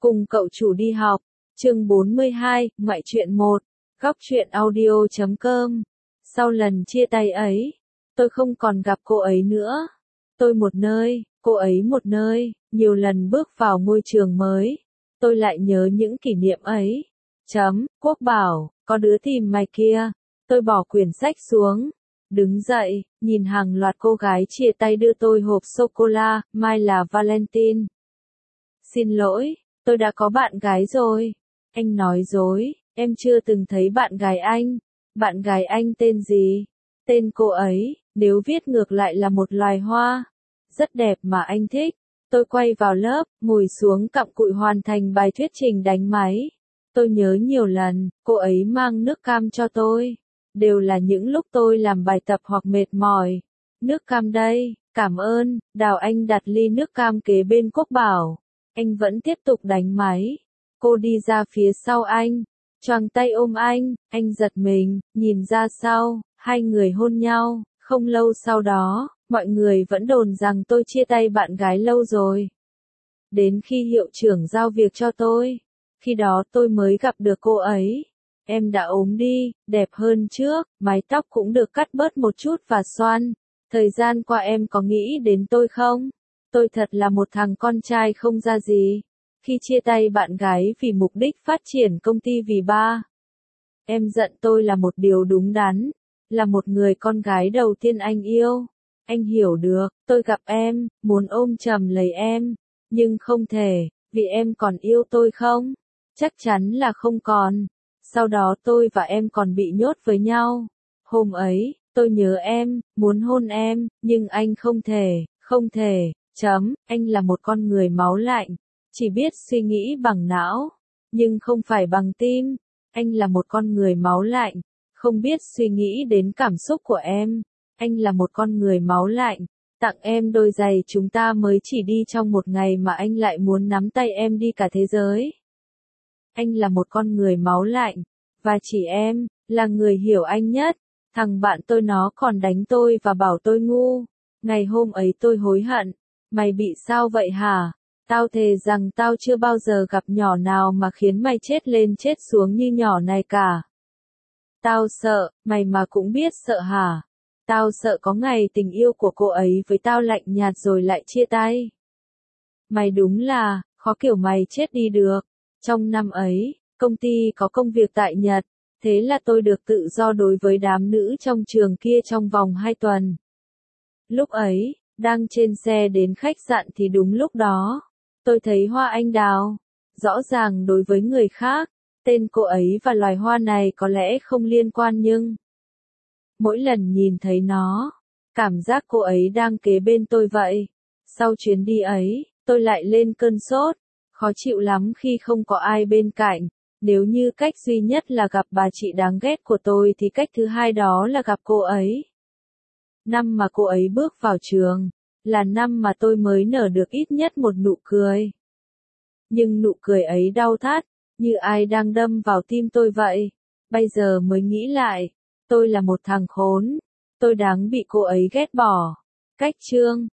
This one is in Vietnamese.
Cùng cậu chủ đi học. Chương 42, ngoại truyện 1. Góc truyện audio.com. Sau lần chia tay ấy, tôi không còn gặp cô ấy nữa. Tôi một nơi, cô ấy một nơi, nhiều lần bước vào ngôi trường mới. Tôi lại nhớ những kỷ niệm ấy. Quốc bảo, có đứa tìm mày kia. Tôi bỏ quyển sách xuống. Đứng dậy, nhìn hàng loạt cô gái chia tay đưa tôi hộp sô-cô-la, mai là Valentine. Xin lỗi, tôi đã có bạn gái rồi. Anh nói dối, em chưa từng thấy bạn gái anh. Bạn gái anh tên gì? Tên cô ấy, nếu viết ngược lại là một loài hoa. Rất đẹp mà anh thích. Tôi quay vào lớp, ngồi xuống cặm cụi hoàn thành bài thuyết trình đánh máy. Tôi nhớ nhiều lần, cô ấy mang nước cam cho tôi. Đều là những lúc tôi làm bài tập hoặc mệt mỏi. Nước cam đây, cảm ơn. Đào Anh đặt ly nước cam kế bên Quốc Bảo. Anh vẫn tiếp tục đánh máy. Cô đi ra phía sau anh, choàng tay ôm anh giật mình, nhìn ra sau, hai người hôn nhau. Không lâu sau đó, mọi người vẫn đồn rằng tôi chia tay bạn gái lâu rồi. Đến khi hiệu trưởng giao việc cho tôi, khi đó tôi mới gặp được cô ấy. Em đã ốm đi, đẹp hơn trước, mái tóc cũng được cắt bớt một chút và xoăn. Thời gian qua em có nghĩ đến tôi không? Tôi thật là một thằng con trai không ra gì. Khi chia tay bạn gái vì mục đích phát triển công ty vì ba. Em giận tôi là một điều đúng đắn. Là một người con gái đầu tiên anh yêu. Anh hiểu được, tôi gặp em, muốn ôm chầm lấy em. Nhưng không thể, vì em còn yêu tôi không? Chắc chắn là không còn. Sau đó tôi và em còn bị nhốt với nhau. Hôm ấy, tôi nhớ em, muốn hôn em, nhưng anh không thể, anh là một con người máu lạnh, chỉ biết suy nghĩ bằng não, nhưng không phải bằng tim. Anh là một con người máu lạnh, không biết suy nghĩ đến cảm xúc của em. Anh là một con người máu lạnh, tặng em đôi giày chúng ta mới chỉ đi trong một ngày mà anh lại muốn nắm tay em đi cả thế giới. Anh là một con người máu lạnh, và chỉ em, là người hiểu anh nhất. Thằng bạn tôi nó còn đánh tôi và bảo tôi ngu. Ngày hôm ấy tôi hối hận. Mày bị sao vậy hả? Tao thề rằng tao chưa bao giờ gặp nhỏ nào mà khiến mày chết lên chết xuống như nhỏ này cả. Tao sợ, mày mà cũng biết sợ hả? Tao sợ có ngày tình yêu của cô ấy với tao lạnh nhạt rồi lại chia tay. Mày đúng là, khó kiểu mày chết đi được. Trong năm ấy, công ty có công việc tại Nhật, thế là tôi được tự do đối với đám nữ trong trường kia trong vòng 2 tuần. Lúc ấy, đang trên xe đến khách sạn thì đúng lúc đó, tôi thấy hoa anh đào. Rõ ràng đối với người khác, tên cô ấy và loài hoa này có lẽ không liên quan nhưng mỗi lần nhìn thấy nó, cảm giác cô ấy đang kế bên tôi vậy. Sau chuyến đi ấy, tôi lại lên cơn sốt, khó chịu lắm khi không có ai bên cạnh. Nếu như cách duy nhất là gặp bà chị đáng ghét của tôi thì cách thứ hai đó là gặp cô ấy. Năm mà cô ấy bước vào trường, là năm mà tôi mới nở được ít nhất một nụ cười. Nhưng nụ cười ấy đau thắt, như ai đang đâm vào tim tôi vậy. Bây giờ mới nghĩ lại, tôi là một thằng khốn, tôi đáng bị cô ấy ghét bỏ. Cách chương